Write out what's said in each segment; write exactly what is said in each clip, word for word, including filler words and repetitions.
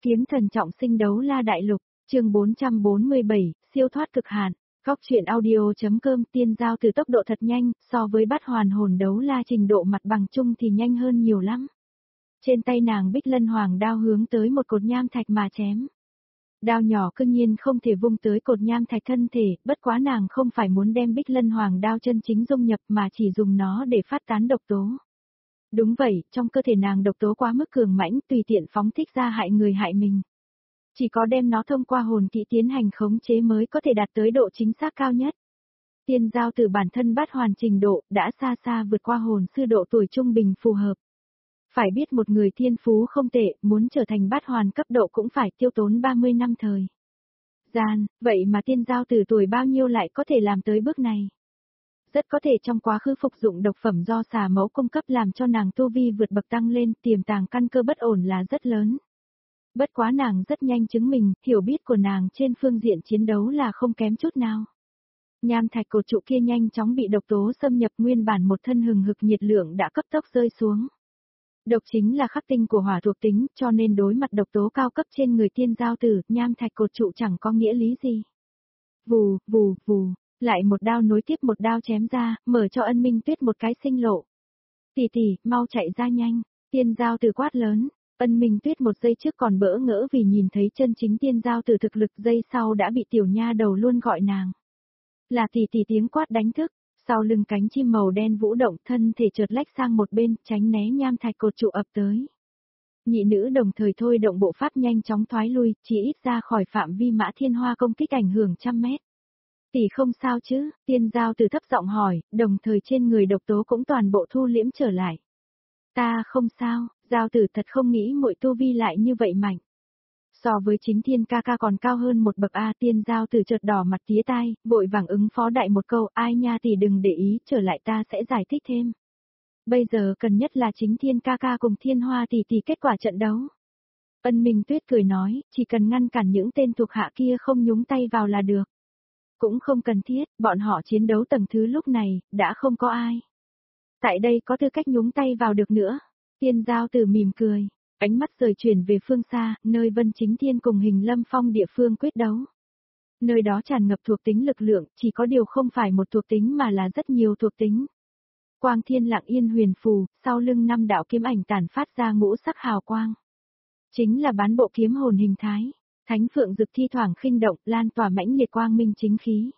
Kiếm thần trọng sinh đấu la đại lục, chương bốn trăm bốn mươi bảy, siêu thoát cực hạn. Góc truyện audio.com tiên giao từ tốc độ thật nhanh, so với bắt hoàn hồn đấu la trình độ mặt bằng chung thì nhanh hơn nhiều lắm. Trên tay nàng Bích Lân Hoàng đao hướng tới một cột nham thạch mà chém. Đao nhỏ cương nhiên không thể vung tới cột nham thạch thân thể, bất quá nàng không phải muốn đem Bích Lân Hoàng đao chân chính dung nhập mà chỉ dùng nó để phát tán độc tố. Đúng vậy, trong cơ thể nàng độc tố quá mức cường mãnh, tùy tiện phóng thích ra hại người hại mình. Chỉ có đem nó thông qua hồn kỹ tiến hành khống chế mới có thể đạt tới độ chính xác cao nhất. Tiên giao từ bản thân bát hoàn trình độ, đã xa xa vượt qua hồn sư độ tuổi trung bình phù hợp. Phải biết một người thiên phú không tệ, muốn trở thành bát hoàn cấp độ cũng phải tiêu tốn ba mươi năm thời gian, vậy mà tiên giao từ tuổi bao nhiêu lại có thể làm tới bước này. Rất có thể trong quá khứ phục dụng độc phẩm do xà mẫu cung cấp làm cho nàng tu vi vượt bậc tăng lên, tiềm tàng căn cơ bất ổn là rất lớn. Bất quá nàng rất nhanh chứng minh, hiểu biết của nàng trên phương diện chiến đấu là không kém chút nào. Nham thạch cột trụ kia nhanh chóng bị độc tố xâm nhập, nguyên bản một thân hừng hực nhiệt lượng đã cấp tốc rơi xuống. Độc chính là khắc tinh của hỏa thuộc tính, cho nên đối mặt độc tố cao cấp trên người tiên giao tử, nham thạch cột trụ chẳng có nghĩa lý gì. Vù, vù, vù, lại một đao nối tiếp một đao chém ra, mở cho Ân Minh Tuyết một cái sinh lộ. Tỷ tỷ, mau chạy ra nhanh, tiên giao tử quát lớn. Ân Minh Tuyết một giây trước còn bỡ ngỡ vì nhìn thấy chân chính tiên giao tử thực lực, giây sau đã bị tiểu nha đầu luôn gọi nàng là tỷ tỷ tiếng quát đánh thức, sau lưng cánh chim màu đen vũ động, thân thể chợt lách sang một bên, tránh né nham thạch cột trụ ập tới. Nhị nữ đồng thời thôi động bộ pháp nhanh chóng thoái lui, chỉ ít ra khỏi phạm vi Mã Thiên Hoa công kích ảnh hưởng trăm mét. Tỷ không sao chứ? Tiên giao tử thấp giọng hỏi, đồng thời trên người độc tố cũng toàn bộ thu liễm trở lại. Ta không sao. Giao tử thật không nghĩ muội tu vi lại như vậy mạnh. So với chính thiên ca ca còn cao hơn một bậc A. Tiên giao tử chợt đỏ mặt tía tai, vội vàng ứng phó đại một câu, ai nha tỷ đừng để ý, trở lại ta sẽ giải thích thêm. Bây giờ cần nhất là chính thiên ca ca cùng thiên hoa tỷ tỷ kết quả trận đấu. Ân Minh Tuyết cười nói, chỉ cần ngăn cản những tên thuộc hạ kia không nhúng tay vào là được. Cũng không cần thiết, bọn họ chiến đấu tầng thứ lúc này, đã không có ai tại đây có tư cách nhúng tay vào được nữa. Tiên giao tử mỉm cười, ánh mắt rời chuyển về phương xa, nơi Vân Chính Thiên cùng Hình Lâm Phong địa phương quyết đấu. Nơi đó tràn ngập thuộc tính lực lượng, chỉ có điều không phải một thuộc tính mà là rất nhiều thuộc tính. Quang thiên lặng yên huyền phù, sau lưng năm đạo kiếm ảnh tản phát ra ngũ sắc hào quang. Chính là bán bộ kiếm hồn hình thái, thánh phượng dực thi thoảng khinh động, lan tỏa mãnh liệt quang minh chính khí.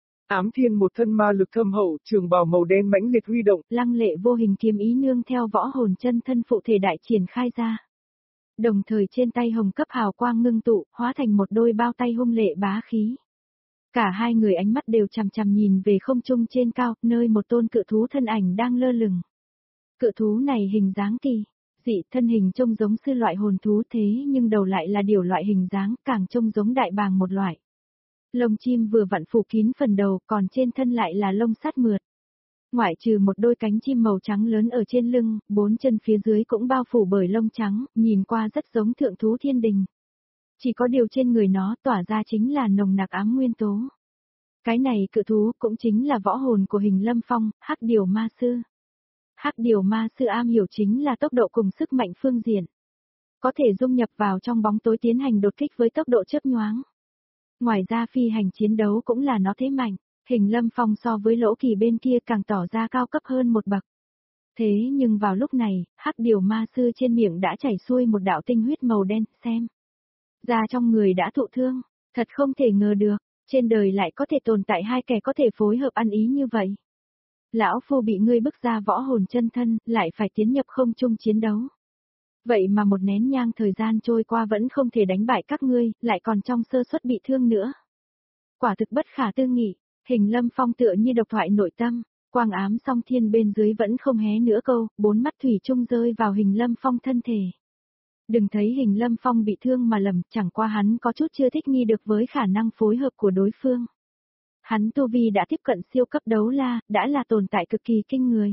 Ám thiên một thân ma lực thâm hậu, trường bào màu đen mãnh liệt huy động, lăng lệ vô hình kiếm ý nương theo võ hồn chân thân phụ thể đại triển khai ra. Đồng thời trên tay hồng cấp hào quang ngưng tụ, hóa thành một đôi bao tay hung lệ bá khí. Cả hai người ánh mắt đều chằm chằm nhìn về không trung trên cao, nơi một tôn cự thú thân ảnh đang lơ lửng. Cự thú này hình dáng kỳ dị, thân hình trông giống sư loại hồn thú thế nhưng đầu lại là điểu loại hình dáng, càng trông giống đại bàng một loại. Lông chim vừa vặn phủ kín phần đầu, còn trên thân lại là lông sắt mượt. Ngoại trừ một đôi cánh chim màu trắng lớn ở trên lưng, bốn chân phía dưới cũng bao phủ bởi lông trắng, nhìn qua rất giống thượng thú thiên đình. Chỉ có điều trên người nó tỏa ra chính là nồng nặc ám nguyên tố. Cái này cự thú cũng chính là võ hồn của Hình Lâm Phong, Hắc Điểu Ma Sư. Hắc Điểu Ma Sư am hiểu chính là tốc độ cùng sức mạnh phương diện. Có thể dung nhập vào trong bóng tối tiến hành đột kích với tốc độ chớp nhoáng. Ngoài ra phi hành chiến đấu cũng là nó thế mạnh, Hình Lâm Phong so với Lỗ Kỳ bên kia càng tỏ ra cao cấp hơn một bậc. Thế nhưng vào lúc này, Hắc Điểu Ma Sư trên miệng đã chảy xuôi một đạo tinh huyết màu đen, xem ra trong người đã thụ thương, thật không thể ngờ được, trên đời lại có thể tồn tại hai kẻ có thể phối hợp ăn ý như vậy. Lão phu bị ngươi bức ra võ hồn chân thân, lại phải tiến nhập không trung chiến đấu. Vậy mà một nén nhang thời gian trôi qua vẫn không thể đánh bại các ngươi, lại còn trong sơ suất bị thương nữa. Quả thực bất khả tư nghị, Hình Lâm Phong tựa như độc thoại nội tâm, quang ám song thiên bên dưới vẫn không hé nữa câu, bốn mắt thủy chung rơi vào Hình Lâm Phong thân thể. Đừng thấy Hình Lâm Phong bị thương mà lầm, chẳng qua hắn có chút chưa thích nghi được với khả năng phối hợp của đối phương. Hắn tu vi đã tiếp cận siêu cấp đấu la, đã là tồn tại cực kỳ kinh người.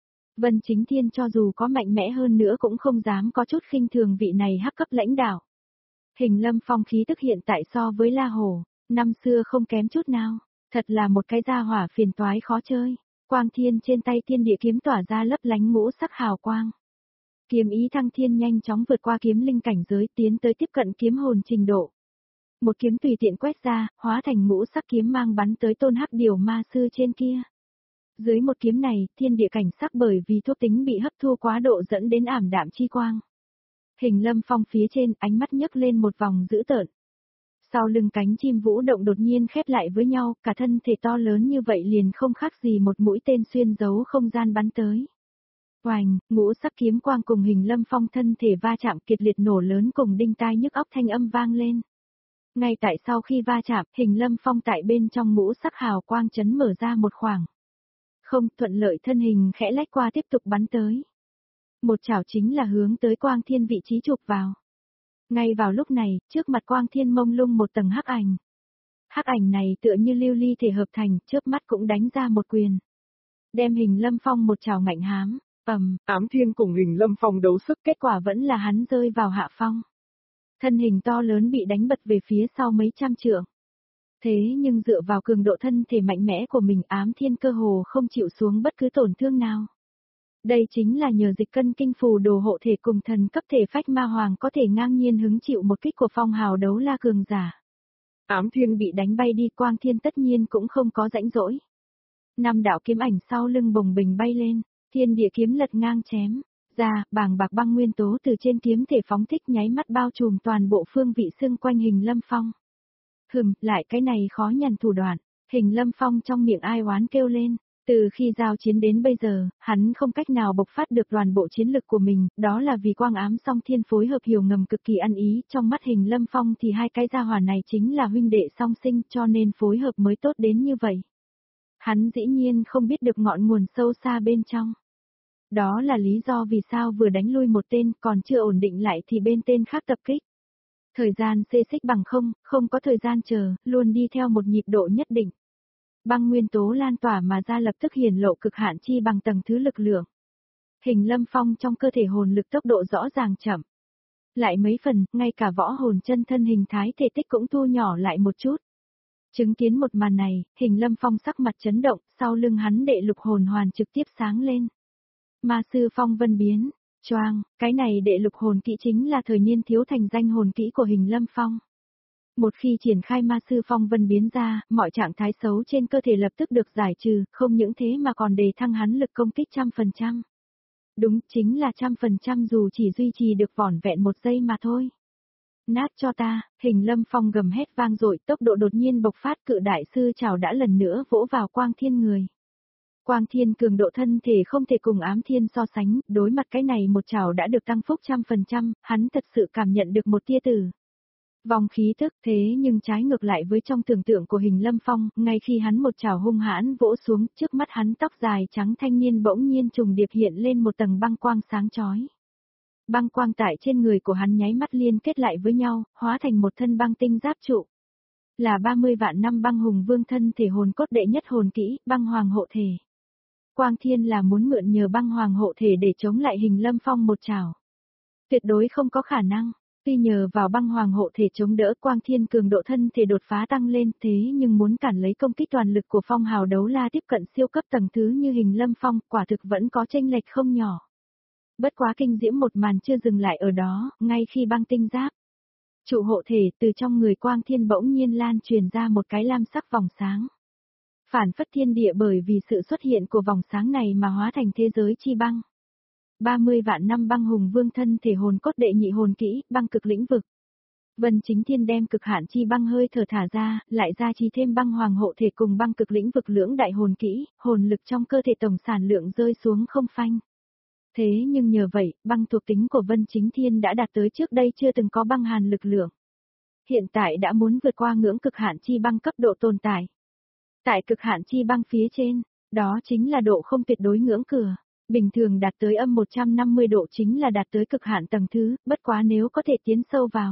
Vân Chính Thiên cho dù có mạnh mẽ hơn nữa cũng không dám có chút khinh thường vị này hắc cấp lãnh đạo. Hình Lâm Phong khí tức hiện tại so với La Hổ, năm xưa không kém chút nào, thật là một cái gia hỏa phiền toái khó chơi. Quang thiên trên tay thiên địa kiếm tỏa ra lấp lánh ngũ sắc hào quang. Kiếm ý thăng thiên nhanh chóng vượt qua kiếm linh cảnh giới tiến tới tiếp cận kiếm hồn trình độ. Một kiếm tùy tiện quét ra, hóa thành ngũ sắc kiếm mang bắn tới tôn hắc điều ma sư trên kia. Dưới một kiếm này, thiên địa cảnh sắc bởi vì thuốc tính bị hấp thu quá độ dẫn đến ảm đạm chi quang. Hình Lâm Phong phía trên, ánh mắt nhấc lên một vòng dữ tợn. Sau lưng cánh chim vũ động đột nhiên khép lại với nhau, cả thân thể to lớn như vậy liền không khác gì một mũi tên xuyên giấu không gian bắn tới. Oành, ngũ sắc kiếm quang cùng Hình Lâm Phong thân thể va chạm kịch liệt nổ lớn cùng đinh tai nhức óc thanh âm vang lên. Ngay tại sau khi va chạm, Hình Lâm Phong tại bên trong ngũ sắc hào quang chấn mở ra một khoảng. Không, thuận lợi thân hình khẽ lách qua tiếp tục bắn tới. Một chảo chính là hướng tới Quang Thiên vị trí chụp vào. Ngay vào lúc này, trước mặt Quang Thiên mông lung một tầng hắc ảnh. Hắc ảnh này tựa như lưu ly thể hợp thành, chớp mắt cũng đánh ra một quyền. Đem Hình Lâm Phong một chảo ngạnh hám, ầm, Ám Thiên cùng Hình Lâm Phong đấu sức, kết quả vẫn là hắn rơi vào hạ phong. Thân hình to lớn bị đánh bật về phía sau mấy trăm trượng. Thế nhưng dựa vào cường độ thân thể mạnh mẽ của mình, Ám Thiên cơ hồ không chịu xuống bất cứ tổn thương nào. Đây chính là nhờ dịch cân kinh phù đồ hộ thể cùng thần cấp thể phách ma hoàng có thể ngang nhiên hứng chịu một kích của phong hào đấu la cường giả. Ám Thiên bị đánh bay đi, Quang Thiên tất nhiên cũng không có rãnh rỗi. Năm đạo kiếm ảnh sau lưng bồng bềnh bay lên, thiên địa kiếm lật ngang chém ra, bàng bạc băng nguyên tố từ trên kiếm thể phóng thích nháy mắt bao trùm toàn bộ phương vị xung quanh Hình Lâm Phong. Hừm, lại cái này khó nhằn thủ đoạn, Hình Lâm Phong trong miệng ai oán kêu lên. Từ khi giao chiến đến bây giờ, hắn không cách nào bộc phát được toàn bộ chiến lực của mình, đó là vì quang ám song thiên phối hợp hiểu ngầm cực kỳ ăn ý, trong mắt Hình Lâm Phong thì hai cái gia hỏa này chính là huynh đệ song sinh cho nên phối hợp mới tốt đến như vậy. Hắn dĩ nhiên không biết được ngọn nguồn sâu xa bên trong. Đó là lý do vì sao vừa đánh lui một tên còn chưa ổn định lại thì bên tên khác tập kích. Thời gian xê xích bằng không, không có thời gian chờ, luôn đi theo một nhịp độ nhất định. Băng nguyên tố lan tỏa mà ra lập tức hiển lộ cực hạn chi bằng tầng thứ lực lượng. Hình Lâm Phong trong cơ thể hồn lực tốc độ rõ ràng chậm. Lại mấy phần, ngay cả võ hồn chân thân hình thái thể tích cũng thu nhỏ lại một chút. Chứng kiến một màn này, Hình Lâm Phong sắc mặt chấn động, sau lưng hắn đệ lục hồn hoàn trực tiếp sáng lên. Ma sư phong vân biến, choang, cái này đệ lục hồn kỹ chính là thời niên thiếu thành danh hồn kỹ của Hình Lâm Phong. Một khi triển khai ma sư phong vân biến ra, mọi trạng thái xấu trên cơ thể lập tức được giải trừ, không những thế mà còn đề thăng hắn lực công kích trăm phần trăm. Đúng, chính là trăm phần trăm dù chỉ duy trì được vỏn vẹn một giây mà thôi. Nát cho ta, Hình Lâm Phong gầm hét vang dội, tốc độ đột nhiên bộc phát, cự đại sư chảo đã lần nữa vỗ vào Quang Thiên người. Quang Thiên cường độ thân thể không thể cùng Ám Thiên so sánh, đối mặt cái này một chảo đã được tăng phúc trăm phần trăm, hắn thật sự cảm nhận được một tia tử vòng khí tức, thế nhưng trái ngược lại với trong tưởng tượng của Hình Lâm Phong, ngay khi hắn một chảo hung hãn vỗ xuống, trước mắt hắn tóc dài trắng thanh niên bỗng nhiên trùng điệp hiện lên một tầng băng quang sáng chói. Băng quang tại trên người của hắn nháy mắt liên kết lại với nhau, hóa thành một thân băng tinh giáp trụ. Là ba mươi vạn năm băng hùng vương thân thể hồn cốt đệ nhất hồn kỹ, băng hoàng hộ thể. Quang Thiên là muốn mượn nhờ băng hoàng hộ thể để chống lại Hình Lâm Phong một chảo. Tuyệt đối không có khả năng. Tuy nhờ vào băng hoàng hộ thể chống đỡ, Quang Thiên cường độ thân thể đột phá tăng lên, thế nhưng muốn cản lấy công kích toàn lực của phong hào đấu la tiếp cận siêu cấp tầng thứ như Hình Lâm Phong, quả thực vẫn có chênh lệch không nhỏ. Bất quá kinh diễm một màn chưa dừng lại ở đó, ngay khi băng tinh giáp trụ hộ thể từ trong người Quang Thiên bỗng nhiên lan truyền ra một cái lam sắc vòng sáng. Phản phất thiên địa bởi vì sự xuất hiện của vòng sáng này mà hóa thành thế giới chi băng. ba mươi vạn năm băng hùng vương thân thể hồn cốt đệ nhị hồn kỹ, băng cực lĩnh vực. Vân Chính Thiên đem cực hạn chi băng hơi thở thả ra, lại ra chi thêm băng hoàng hộ thể cùng băng cực lĩnh vực lưỡng đại hồn kỹ, hồn lực trong cơ thể tổng sản lượng rơi xuống không phanh. Thế nhưng nhờ vậy, băng thuộc tính của Vân Chính Thiên đã đạt tới trước đây chưa từng có băng hàn lực lượng. Hiện tại đã muốn vượt qua ngưỡng cực hạn chi băng cấp độ tồn tại. Tại cực hạn chi băng phía trên, đó chính là độ không tuyệt đối ngưỡng cửa. Bình thường đạt tới âm một trăm năm mươi độ chính là đạt tới cực hạn tầng thứ, bất quá nếu có thể tiến sâu vào.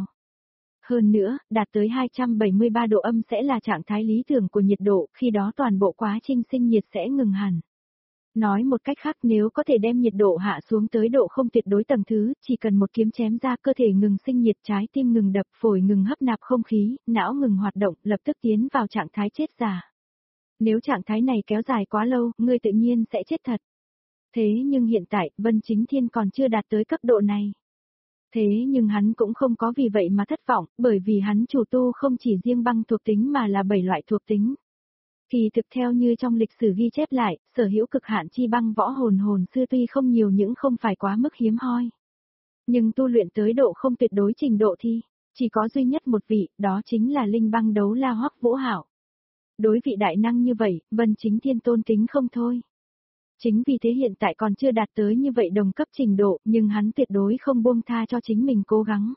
Hơn nữa, đạt tới hai trăm bảy mươi ba độ âm sẽ là trạng thái lý tưởng của nhiệt độ, khi đó toàn bộ quá trình sinh nhiệt sẽ ngừng hẳn. Nói một cách khác, nếu có thể đem nhiệt độ hạ xuống tới độ không tuyệt đối tầng thứ, chỉ cần một kiếm chém ra, cơ thể ngừng sinh nhiệt, trái tim ngừng đập, phổi ngừng hấp nạp không khí, não ngừng hoạt động, lập tức tiến vào trạng thái chết giả. Nếu trạng thái này kéo dài quá lâu, ngươi tự nhiên sẽ chết thật. Thế nhưng hiện tại, Vân Chính Thiên còn chưa đạt tới cấp độ này. Thế nhưng hắn cũng không có vì vậy mà thất vọng, bởi vì hắn chủ tu không chỉ riêng băng thuộc tính mà là bảy loại thuộc tính. Kỳ thực theo như trong lịch sử ghi chép lại, sở hữu cực hạn chi băng võ hồn hồn sư tuy không nhiều những không phải quá mức hiếm hoi. Nhưng tu luyện tới độ không tuyệt đối trình độ thì, chỉ có duy nhất một vị, đó chính là linh băng đấu la Hoắc Vũ Hạo. Đối vị đại năng như vậy, Vân Chính Thiên tôn kính không thôi. Chính vì thế hiện tại còn chưa đạt tới như vậy đồng cấp trình độ, nhưng hắn tuyệt đối không buông tha cho chính mình cố gắng.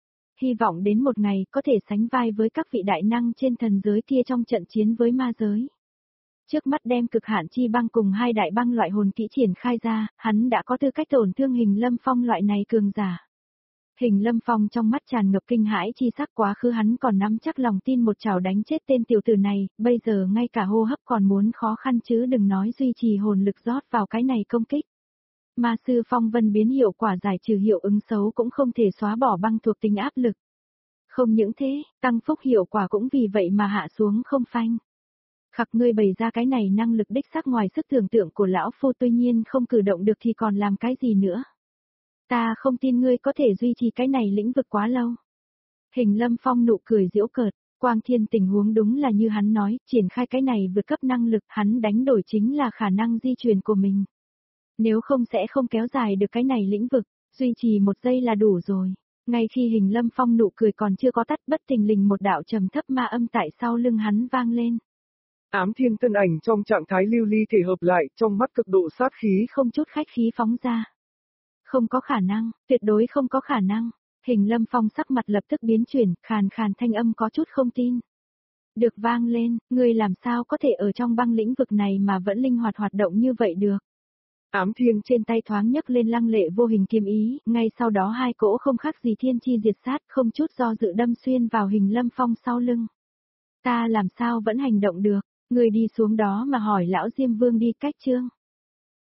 Hy vọng đến một ngày có thể sánh vai với các vị đại năng trên thần giới kia trong trận chiến với ma giới. Trước mắt đem cực hạn chi băng cùng hai đại băng loại hồn kỹ triển khai ra, hắn đã có tư cách tổn thương Hình Lâm Phong loại này cường giả. Hình Lâm Phong trong mắt tràn ngập kinh hãi chi sắc, quá khứ hắn còn nắm chắc lòng tin một chảo đánh chết tên tiểu tử này, bây giờ ngay cả hô hấp còn muốn khó khăn chứ đừng nói duy trì hồn lực rót vào cái này công kích. Ma sư phong vân biến hiệu quả giải trừ hiệu ứng xấu cũng không thể xóa bỏ băng thuộc tính áp lực. Không những thế, tăng phúc hiệu quả cũng vì vậy mà hạ xuống không phanh. Khặc ngươi bày ra cái này năng lực đích xác ngoài sức tưởng tượng của lão phu, tuy nhiên không cử động được thì còn làm cái gì nữa. Ta không tin ngươi có thể duy trì cái này lĩnh vực quá lâu. Hình Lâm Phong nụ cười giễu cợt, Quang Thiên tình huống đúng là như hắn nói, triển khai cái này vượt cấp năng lực hắn đánh đổi chính là khả năng di chuyển của mình. Nếu không sẽ không kéo dài được cái này lĩnh vực, duy trì một giây là đủ rồi. Ngay khi Hình Lâm Phong nụ cười còn chưa có tắt, bất thình lình một đạo trầm thấp ma âm tại sau lưng hắn vang lên. Ám Thiên thân ảnh trong trạng thái lưu ly thể hợp lại, trong mắt cực độ sát khí, không chút khách khí phóng ra. Không có khả năng, tuyệt đối không có khả năng. Hình Lâm Phong sắc mặt lập tức biến chuyển, khàn khàn thanh âm có chút không tin. Được vang lên, ngươi làm sao có thể ở trong băng lĩnh vực này mà vẫn linh hoạt hoạt động như vậy được. Ám Thiên trên tay thoáng nhấc lên lăng lệ vô hình kiếm ý, ngay sau đó hai cỗ không khác gì thiên chi diệt sát, không chút do dự đâm xuyên vào Hình Lâm Phong sau lưng. Ta làm sao vẫn hành động được, ngươi đi xuống đó mà hỏi lão Diêm Vương đi, cách chương.